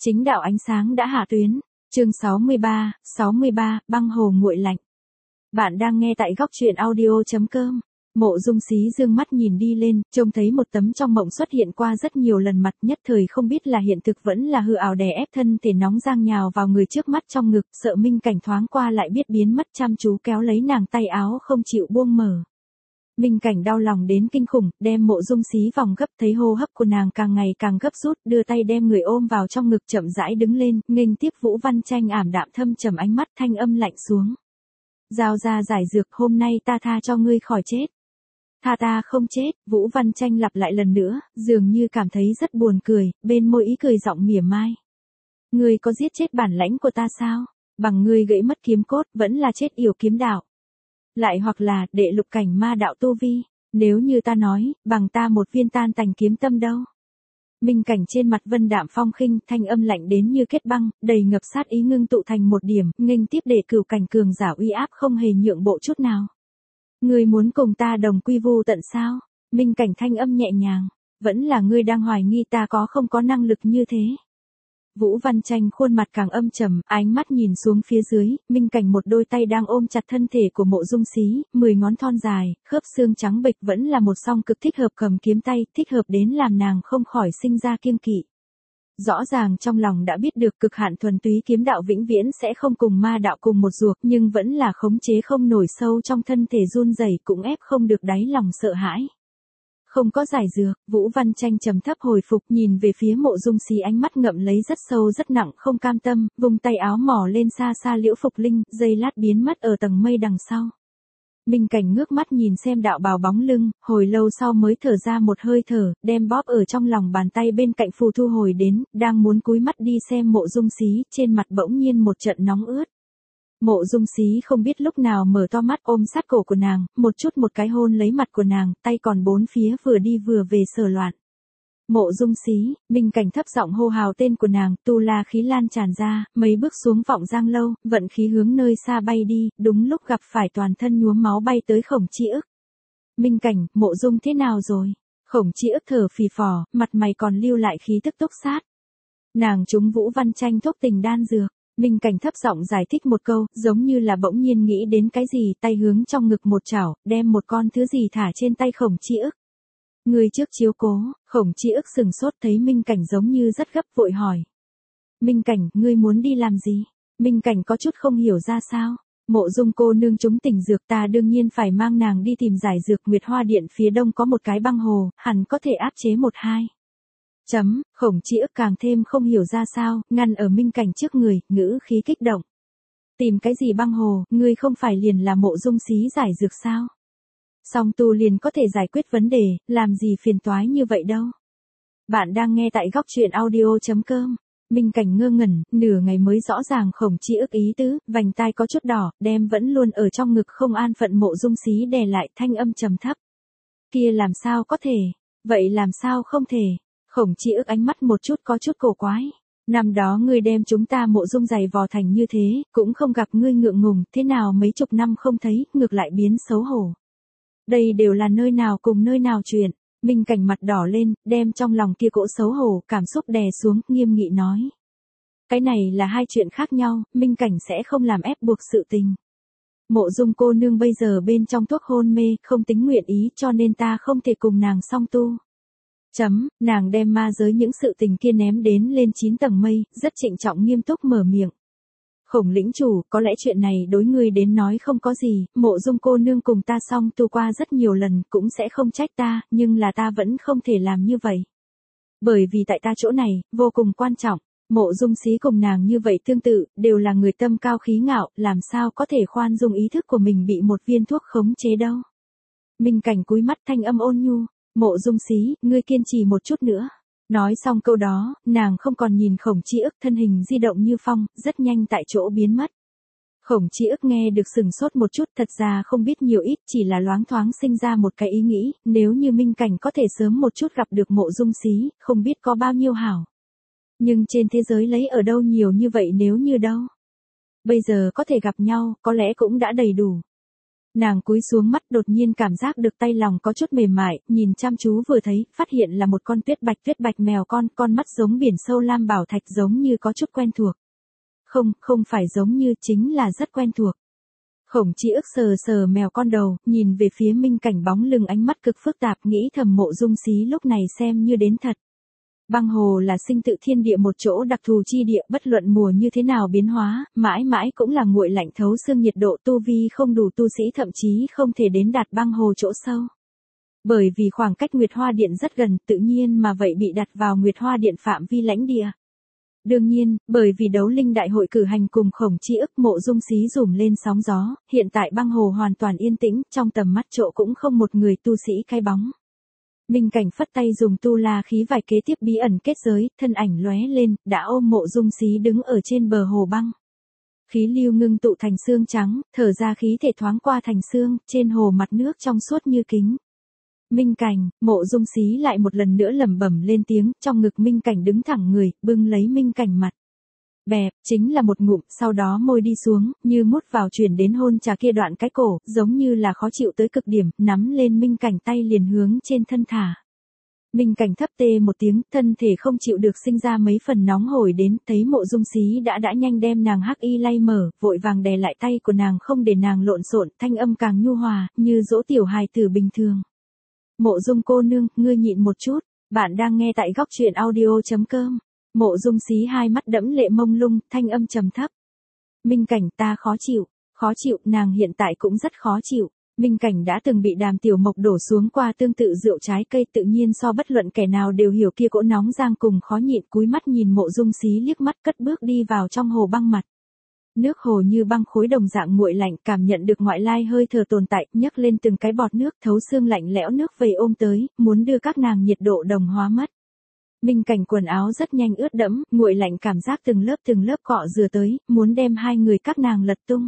Chính đạo ánh sáng đã hạ tuyến. Chương 63, băng hồ nguội lạnh. Bạn đang nghe tại góc truyện audio.com. Mộ Dung Xí dương mắt nhìn đi lên, trông thấy một tấm trong mộng xuất hiện qua rất nhiều lần mặt, nhất thời không biết là hiện thực vẫn là hư ảo, đè ép thân thể nóng giang nhào vào người trước mắt trong ngực, sợ Minh Cảnh thoáng qua lại biết biến mất, chăm chú kéo lấy nàng tay áo không chịu buông mở. Minh Cảnh đau lòng đến kinh khủng, đem Mộ Dung Xí vòng gấp, thấy hô hấp của nàng càng ngày càng gấp rút, đưa tay đem người ôm vào trong ngực, chậm rãi đứng lên, nghênh tiếp Vũ Văn Tranh ảm đạm thâm trầm ánh mắt, thanh âm lạnh xuống. Giao ra giải dược, hôm nay ta tha cho ngươi khỏi chết. Tha ta không chết, Vũ Văn Tranh lặp lại lần nữa, dường như cảm thấy rất buồn cười, bên môi ý cười giọng mỉa mai. Ngươi có giết chết bản lãnh của ta sao? Bằng ngươi gãy mất kiếm cốt, vẫn là chết yểu kiếm đạo. Lại hoặc là, đệ lục cảnh ma đạo tu vi, nếu như ta nói, bằng ta một viên tan tành kiếm tâm đâu. Minh Cảnh trên mặt vân đạm phong khinh, thanh âm lạnh đến như kết băng, đầy ngập sát ý ngưng tụ thành một điểm, nghênh tiếp để cửu cảnh cường giả uy áp không hề nhượng bộ chút nào. Ngươi muốn cùng ta đồng quy vu tận sao? Minh Cảnh thanh âm nhẹ nhàng, vẫn là ngươi đang hoài nghi ta không có năng lực như thế. Vũ Văn Tranh khuôn mặt càng âm trầm, ánh mắt nhìn xuống phía dưới, Minh Cảnh một đôi tay đang ôm chặt thân thể của Mộ Dung Xí, 10 ngón thon dài, khớp xương trắng bệch vẫn là một song cực thích hợp cầm kiếm tay, thích hợp đến làm nàng không khỏi sinh ra kiêng kỵ. Rõ ràng trong lòng đã biết được cực hạn thuần túy kiếm đạo vĩnh viễn sẽ không cùng ma đạo cùng một ruột, nhưng vẫn là khống chế không nổi, sâu trong thân thể run rẩy cũng ép không được đáy lòng sợ hãi. Không có giải dược, Vũ Văn Tranh trầm thấp hồi phục, nhìn về phía Mộ Dung Xí, ánh mắt ngậm lấy rất sâu rất nặng không cam tâm, vùng tay áo mò lên xa xa Liễu Phục Linh, giây lát biến mất ở tầng mây đằng sau. Minh Cảnh ngước mắt nhìn xem đạo bào bóng lưng, hồi lâu sau mới thở ra một hơi thở, đem bóp ở trong lòng bàn tay bên cạnh phù thu hồi đến, đang muốn cúi mắt đi xem Mộ Dung Xí, trên mặt bỗng nhiên một trận nóng ướt. Mộ Dung Xí không biết lúc nào mở to mắt, ôm sát cổ của nàng, một cái hôn lấy mặt của nàng, tay còn bốn phía vừa đi vừa về sờ loạn. Mộ Dung Xí, Minh Cảnh thấp giọng hô hào tên của nàng, tu la khí lan tràn ra, mấy bước xuống vọng giang lâu, vận khí hướng nơi xa bay đi, đúng lúc gặp phải toàn thân nhuốm máu bay tới Khổng Chi Ức. Minh Cảnh, Mộ Dung thế nào rồi? Khổng Chi Ức thở phì phò, mặt mày còn lưu lại khí tức túc sát. Nàng trúng Vũ Văn Tranh thuốc tình đan dược. Minh Cảnh thấp giọng giải thích một câu, giống như là bỗng nhiên nghĩ đến cái gì, tay hướng trong ngực một chảo, đem một con thứ gì thả trên tay Khổng Chi Ức. Người trước chiếu cố, Khổng Chi Ức sừng sốt thấy Minh Cảnh giống như rất gấp, vội hỏi. Minh Cảnh, ngươi muốn đi làm gì? Minh Cảnh có chút không hiểu ra sao. Mộ Dung cô nương trúng tình dược, ta đương nhiên phải mang nàng đi tìm giải dược. Nguyệt Hoa Điện phía đông có một cái băng hồ, hẳn có thể áp chế một hai. Khổng Chi Ức càng thêm không hiểu ra sao, ngăn ở Minh Cảnh trước người, ngữ khí kích động. Tìm cái gì băng hồ, ngươi không phải liền là Mộ Dung Xí giải dược sao? Song tu liền có thể giải quyết vấn đề, làm gì phiền toái như vậy đâu. Bạn đang nghe tại góc truyện audio.com. Minh Cảnh ngơ ngẩn, nửa ngày mới rõ ràng Khổng Chi Ức ý tứ, vành tai có chút đỏ, đem vẫn luôn ở trong ngực không an phận Mộ Dung Xí đè lại, thanh âm trầm thấp. Kia làm sao có thể? Vậy làm sao không thể? Khổng Chi Ức ánh mắt có chút cổ quái. Năm đó ngươi đem chúng ta Mộ Dung giày vò thành như thế, cũng không gặp ngươi ngượng ngùng, thế nào mấy chục năm không thấy, ngược lại biến xấu hổ. Đây đều là nơi nào cùng nơi nào chuyện. Minh Cảnh mặt đỏ lên, đem trong lòng kia cỗ xấu hổ, cảm xúc đè xuống, nghiêm nghị nói. Cái này là hai chuyện khác nhau, Minh Cảnh sẽ không làm ép buộc sự tình. Mộ Dung cô nương bây giờ bên trong thuốc hôn mê, không tính nguyện ý, cho nên ta không thể cùng nàng song tu. Nàng đem ma giới những sự tình kia ném đến lên 9 tầng mây, rất trịnh trọng nghiêm túc mở miệng. Khổng lĩnh chủ, có lẽ chuyện này đối ngươi đến nói không có gì, Mộ Dung cô nương cùng ta song tu qua rất nhiều lần, cũng sẽ không trách ta, nhưng là ta vẫn không thể làm như vậy. Bởi vì tại ta chỗ này, vô cùng quan trọng, Mộ Dung Xí cùng nàng như vậy tương tự, đều là người tâm cao khí ngạo, làm sao có thể khoan dung ý thức của mình bị một viên thuốc khống chế đâu. Minh Cảnh cúi mắt, thanh âm ôn nhu. Mộ Dung Xí, ngươi kiên trì một chút nữa. Nói xong câu đó, nàng không còn nhìn Khổng Chi Ức, thân hình di động như phong, rất nhanh tại chỗ biến mất. Khổng Chi Ức nghe được sừng sốt một chút, thật ra không biết nhiều ít, chỉ là loáng thoáng sinh ra một cái ý nghĩ, nếu như Minh Cảnh có thể sớm một chút gặp được Mộ Dung Xí, không biết có bao nhiêu hảo. Nhưng trên thế giới lấy ở đâu nhiều như vậy nếu như đâu. Bây giờ có thể gặp nhau, có lẽ cũng đã đầy đủ. Nàng cúi xuống mắt đột nhiên cảm giác được tay lòng có chút mềm mại, nhìn chăm chú vừa thấy, phát hiện là một con tuyết bạch mèo con mắt giống biển sâu lam bảo thạch giống như có chút quen thuộc. Không phải giống như, chính là rất quen thuộc. Khổng Chi ức sờ sờ mèo con đầu, nhìn về phía Minh Cảnh bóng lưng ánh mắt cực phức tạp nghĩ thầm Mộ Dung Xí lúc này xem như đến thật. Băng hồ là sinh tự thiên địa một chỗ đặc thù chi địa bất luận mùa như thế nào biến hóa, mãi mãi cũng là nguội lạnh thấu xương nhiệt độ tu vi không đủ tu sĩ thậm chí không thể đến đạt băng hồ chỗ sâu. Bởi vì khoảng cách Nguyệt Hoa Điện rất gần tự nhiên mà vậy bị đặt vào Nguyệt Hoa Điện phạm vi lãnh địa. Đương nhiên, bởi vì đấu linh đại hội cử hành cùng Khổng Chi ức Mộ Dung Xí dùm lên sóng gió, hiện tại băng hồ hoàn toàn yên tĩnh, trong tầm mắt chỗ cũng không một người tu sĩ cái bóng. Minh Cảnh phất tay dùng tu la khí vài kế tiếp bí ẩn kết giới, thân ảnh lóe lên, đã ôm Mộ Dung Xí đứng ở trên bờ hồ băng. Khí lưu ngưng tụ thành xương trắng, thở ra khí thể thoáng qua thành xương, trên hồ mặt nước trong suốt như kính. Minh Cảnh, Mộ Dung Xí lại một lần nữa lẩm bẩm lên tiếng, trong ngực Minh Cảnh đứng thẳng người, bưng lấy Minh Cảnh mặt. Bẹp, chính là một ngụm, sau đó môi đi xuống, như mút vào chuyển đến hôn trà kia đoạn cái cổ, giống như là khó chịu tới cực điểm, nắm lên Minh Cảnh tay liền hướng trên thân thả. Minh Cảnh thấp tê một tiếng, thân thể không chịu được sinh ra mấy phần nóng hổi đến, thấy Mộ Dung Xí đã nhanh đem nàng hắc y lay mở, vội vàng đè lại tay của nàng không để nàng lộn xộn, thanh âm càng nhu hòa, như dỗ tiểu hài tử bình thường. Mộ Dung cô nương, ngươi nhịn một chút, bạn đang nghe tại góc truyện audio.com. Mộ Dung Xí hai mắt đẫm lệ mông lung, thanh âm trầm thấp. Minh Cảnh ta khó chịu, nàng hiện tại cũng rất khó chịu. Minh Cảnh đã từng bị Đàm Tiểu Mộc đổ xuống qua tương tự rượu trái cây tự nhiên so bất luận kẻ nào đều hiểu kia cỗ nóng giang cùng khó nhịn cúi mắt nhìn Mộ Dung Xí liếc mắt cất bước đi vào trong hồ băng mặt. Nước hồ như băng khối đồng dạng nguội lạnh cảm nhận được ngoại lai hơi thở tồn tại nhấc lên từng cái bọt nước thấu xương lạnh lẽo nước vầy ôm tới, muốn đưa các nàng nhiệt độ đồng hóa mất. Minh Cảnh quần áo rất nhanh ướt đẫm, nguội lạnh cảm giác từng lớp cọ rửa tới, muốn đem hai người các nàng lật tung.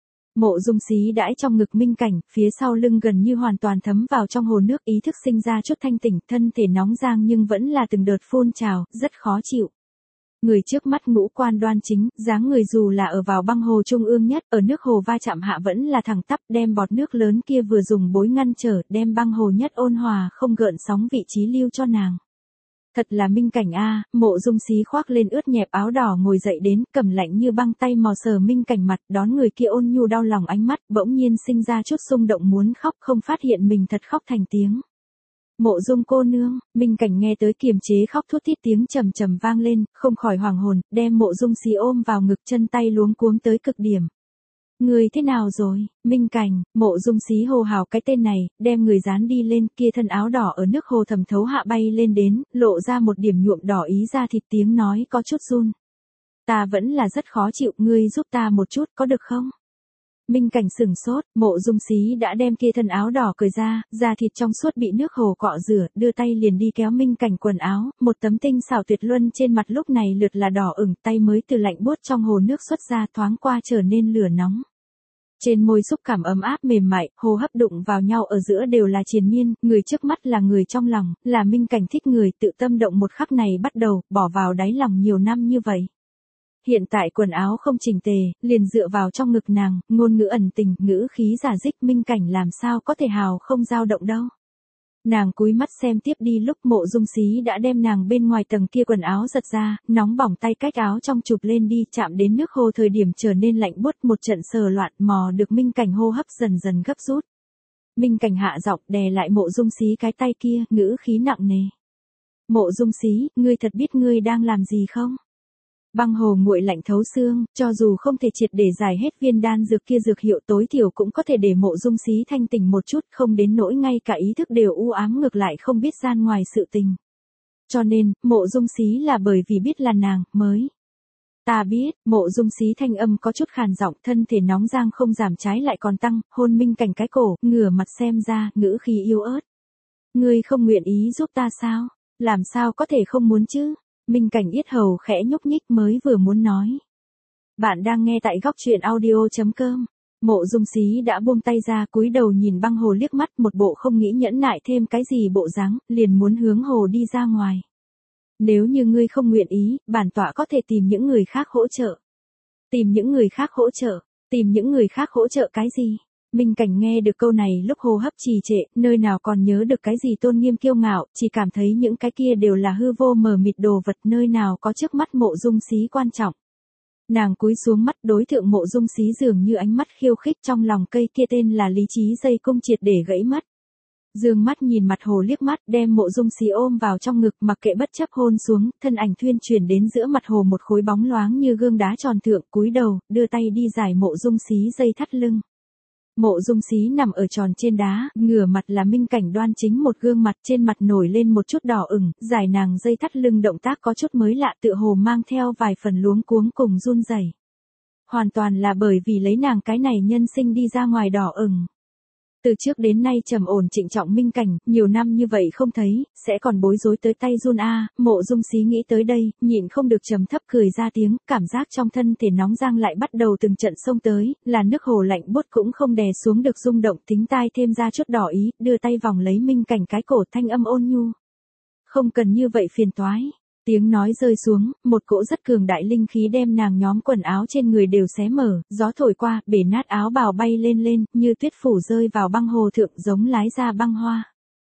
Mộ Dung Xí đãi trong ngực Minh Cảnh, phía sau lưng gần như hoàn toàn thấm vào trong hồ nước ý thức sinh ra chút thanh tỉnh, thân thể nóng rang nhưng vẫn là từng đợt phun trào, rất khó chịu. Người trước mắt ngũ quan đoan chính, dáng người dù là ở vào băng hồ trung ương nhất, ở nước hồ va chạm hạ vẫn là thẳng tắp, đem bọt nước lớn kia vừa dùng bối ngăn trở, đem băng hồ nhất ôn hòa không gợn sóng vị trí lưu cho nàng. Thật là Minh Cảnh a, Mộ Dung Xí khoác lên ướt nhẹp áo đỏ ngồi dậy đến, cầm lạnh như băng tay mò sờ Minh Cảnh mặt, đón người kia ôn nhu đau lòng ánh mắt, bỗng nhiên sinh ra chút xung động muốn khóc, không phát hiện mình thật khóc thành tiếng. Mộ Dung cô nương, Minh Cảnh nghe tới kiềm chế khóc thút thít tiếng trầm trầm vang lên, không khỏi hoàng hồn, đem Mộ Dung Xí ôm vào ngực chân tay luống cuống tới cực điểm. Người thế nào rồi, Minh Cảnh, Mộ Dung Xí hô hào cái tên này, đem người dán đi lên, kia thân áo đỏ ở nước hồ thẩm thấu hạ bay lên đến, lộ ra một điểm nhuộm đỏ ý ra thịt tiếng nói có chút run. Ta vẫn là rất khó chịu, ngươi giúp ta một chút có được không? Minh Cảnh sừng sốt, Mộ Dung Xí đã đem kia thân áo đỏ cởi ra, da thịt trong suốt bị nước hồ cọ rửa, đưa tay liền đi kéo Minh Cảnh quần áo, một tấm tinh xảo tuyệt luân trên mặt lúc này lượt là đỏ ửng, tay mới từ lạnh buốt trong hồ nước xuất ra thoáng qua trở nên lửa nóng. Trên môi xúc cảm ấm áp mềm mại, hô hấp đụng vào nhau ở giữa đều là triền miên, người trước mắt là người trong lòng, là Minh Cảnh thích người tự tâm động một khắc này bắt đầu, bỏ vào đáy lòng nhiều năm như vậy. Hiện tại quần áo không chỉnh tề, liền dựa vào trong ngực nàng, ngôn ngữ ẩn tình, ngữ khí giả dích Minh Cảnh làm sao có thể hào không dao động đâu. Nàng cúi mắt xem tiếp đi lúc Mộ Dung Xí đã đem nàng bên ngoài tầng kia quần áo giật ra, nóng bỏng tay cách áo trong chụp lên đi chạm đến nước hồ thời điểm trở nên lạnh buốt một trận sờ loạn mò được Minh Cảnh hô hấp dần dần gấp rút. Minh Cảnh hạ giọng đè lại Mộ Dung Xí cái tay kia, ngữ khí nặng nề. Mộ Dung Xí, ngươi thật biết ngươi đang làm gì không? Băng hồ nguội lạnh thấu xương, cho dù không thể triệt để giải hết viên đan dược kia dược hiệu tối thiểu cũng có thể để Mộ Dung Xí thanh tỉnh một chút, không đến nỗi ngay cả ý thức đều u ám ngược lại không biết gian ngoài sự tình. Cho nên, Mộ Dung Xí là bởi vì biết là nàng, mới. Ta biết, Mộ Dung Xí thanh âm có chút khàn giọng, thân thể nóng giang không giảm trái lại còn tăng, hôn Minh Cảnh cái cổ, ngửa mặt xem ra, ngữ khí yếu ớt. Ngươi không nguyện ý giúp ta sao? Làm sao có thể không muốn chứ? Minh Cảnh yết hầu khẽ nhúc nhích mới vừa muốn nói. Bạn đang nghe tại góc truyện audio.com. Mộ Dung Xí đã buông tay ra cúi đầu nhìn băng hồ liếc mắt một bộ không nghĩ nhẫn nại thêm cái gì bộ dáng, liền muốn hướng hồ đi ra ngoài. Nếu như ngươi không nguyện ý, bản tọa có thể tìm những người khác hỗ trợ. Tìm những người khác hỗ trợ cái gì? Minh Cảnh nghe được câu này lúc hô hấp trì trệ, nơi nào còn nhớ được cái gì tôn nghiêm kiêu ngạo, chỉ cảm thấy những cái kia đều là hư vô mờ mịt đồ vật, nơi nào có trước mắt Mộ Dung Xí quan trọng. Nàng cúi xuống mắt đối tượng Mộ Dung Xí dường như ánh mắt khiêu khích, trong lòng cây kia tên là lý trí dây cung triệt để gãy mất. Dương mắt nhìn mặt hồ liếc mắt, đem Mộ Dung Xí ôm vào trong ngực, mặc kệ bất chấp hôn xuống, thân ảnh thuyên chuyển đến giữa mặt hồ một khối bóng loáng như gương đá tròn thượng, cúi đầu, đưa tay đi giải Mộ Dung Xí dây thắt lưng. Mộ Dung Xí nằm ở tròn trên đá, ngửa mặt là Minh Cảnh đoan chính một gương mặt, trên mặt nổi lên một chút đỏ ửng, giải nàng dây thắt lưng động tác có chút mới lạ, tựa hồ mang theo vài phần luống cuống cùng run rẩy. Hoàn toàn là bởi vì lấy nàng cái này nhân sinh đi ra ngoài đỏ ửng. Từ trước đến nay trầm ổn trịnh trọng Minh Cảnh, nhiều năm như vậy không thấy, sẽ còn bối rối tới tay run a. Mộ Dung Xí nghĩ tới đây, nhịn không được trầm thấp cười ra tiếng, cảm giác trong thân thể nóng rang lại bắt đầu từng trận xông tới, là nước hồ lạnh buốt cũng không đè xuống được rung động, tính tai thêm ra chút đỏ ý, đưa tay vòng lấy Minh Cảnh cái cổ, thanh âm ôn nhu. Không cần như vậy phiền toái. Tiếng nói rơi xuống, một cỗ rất cường đại linh khí đem nàng nhóm quần áo trên người đều xé mở, gió thổi qua, bể nát áo bào bay lên lên, như tuyết phủ rơi vào băng hồ thượng giống lái ra băng hoa.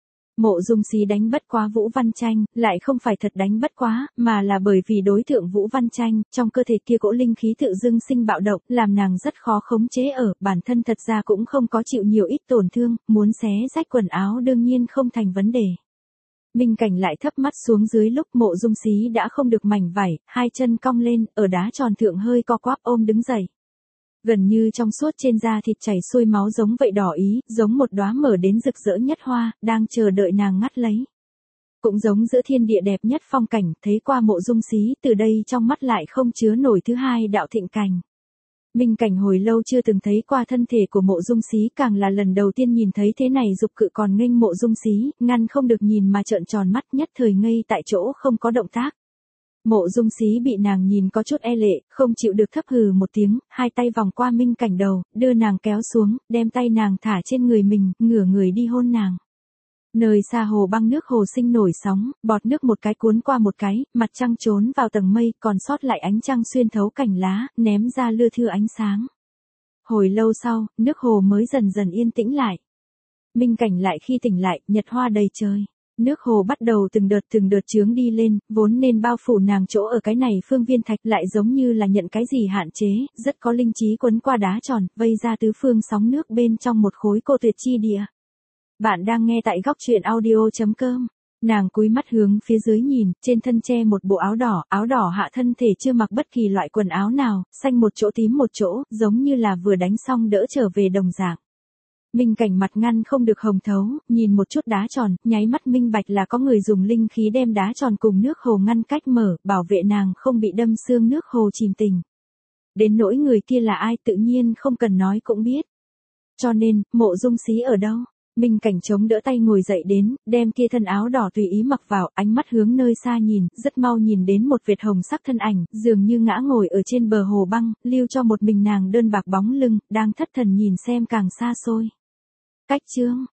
Mộ Dung Xí đánh bất quá Vũ Văn Tranh, lại không phải thật đánh bất quá, mà là bởi vì đối tượng Vũ Văn Tranh, trong cơ thể kia cỗ linh khí tự dưng sinh bạo động, làm nàng rất khó khống chế ở, bản thân thật ra cũng không có chịu nhiều ít tổn thương, muốn xé rách quần áo đương nhiên không thành vấn đề. Minh Cảnh lại thấp mắt xuống dưới lúc Mộ Dung Xí đã không được mảnh vải, hai chân cong lên, ở đá tròn thượng hơi co quắp ôm đứng dậy. Gần như trong suốt trên da thịt chảy xuôi máu giống vậy đỏ ý, giống một đóa mở đến rực rỡ nhất hoa, đang chờ đợi nàng ngắt lấy. Cũng giống giữa thiên địa đẹp nhất phong cảnh, thấy qua Mộ Dung Xí, từ đây trong mắt lại không chứa nổi thứ hai đạo thịnh cảnh. Minh Cảnh hồi lâu chưa từng thấy qua thân thể của Mộ Dung Xí, càng là lần đầu tiên nhìn thấy thế này dục cự còn nghênh Mộ Dung Xí, ngăn không được nhìn mà trợn tròn mắt, nhất thời ngây tại chỗ không có động tác. Mộ Dung Xí bị nàng nhìn có chút e lệ, không chịu được thấp hừ một tiếng, hai tay vòng qua Minh Cảnh đầu, đưa nàng kéo xuống, đem tay nàng thả trên người mình, ngửa người đi hôn nàng. Nơi xa hồ băng nước hồ sinh nổi sóng, bọt nước một cái cuốn qua một cái, mặt trăng trốn vào tầng mây, còn sót lại ánh trăng xuyên thấu cành lá, ném ra lưa thưa ánh sáng. Hồi lâu sau, nước hồ mới dần dần yên tĩnh lại. Minh Cảnh lại khi tỉnh lại, nhật hoa đầy trời. Nước hồ bắt đầu từng đợt chướng đi lên, vốn nên bao phủ nàng chỗ ở cái này phương viên thạch lại giống như là nhận cái gì hạn chế, rất có linh trí quấn qua đá tròn, vây ra tứ phương sóng nước bên trong một khối cô tuyệt chi địa. Bạn đang nghe tại góc truyện audio.com. Nàng cúi mắt hướng phía dưới nhìn, trên thân che một bộ áo đỏ hạ thân thể chưa mặc bất kỳ loại quần áo nào, xanh một chỗ tím một chỗ, giống như là vừa đánh xong đỡ trở về đồng dạng. Minh Cảnh mặt ngăn không được hồng thấu, nhìn một chút đá tròn, nháy mắt minh bạch là có người dùng linh khí đem đá tròn cùng nước hồ ngăn cách mở, bảo vệ nàng không bị đâm xương nước hồ chìm tình. Đến nỗi người kia là ai tự nhiên không cần nói cũng biết. Cho nên, Mộ Dung Xí ở đâu? Minh Cảnh chống đỡ tay ngồi dậy đến, đem kia thân áo đỏ tùy ý mặc vào, ánh mắt hướng nơi xa nhìn, rất mau nhìn đến một vệt hồng sắc thân ảnh, dường như ngã ngồi ở trên bờ hồ băng, lưu cho một mình nàng đơn bạc bóng lưng, đang thất thần nhìn xem càng xa xôi. Cách chương,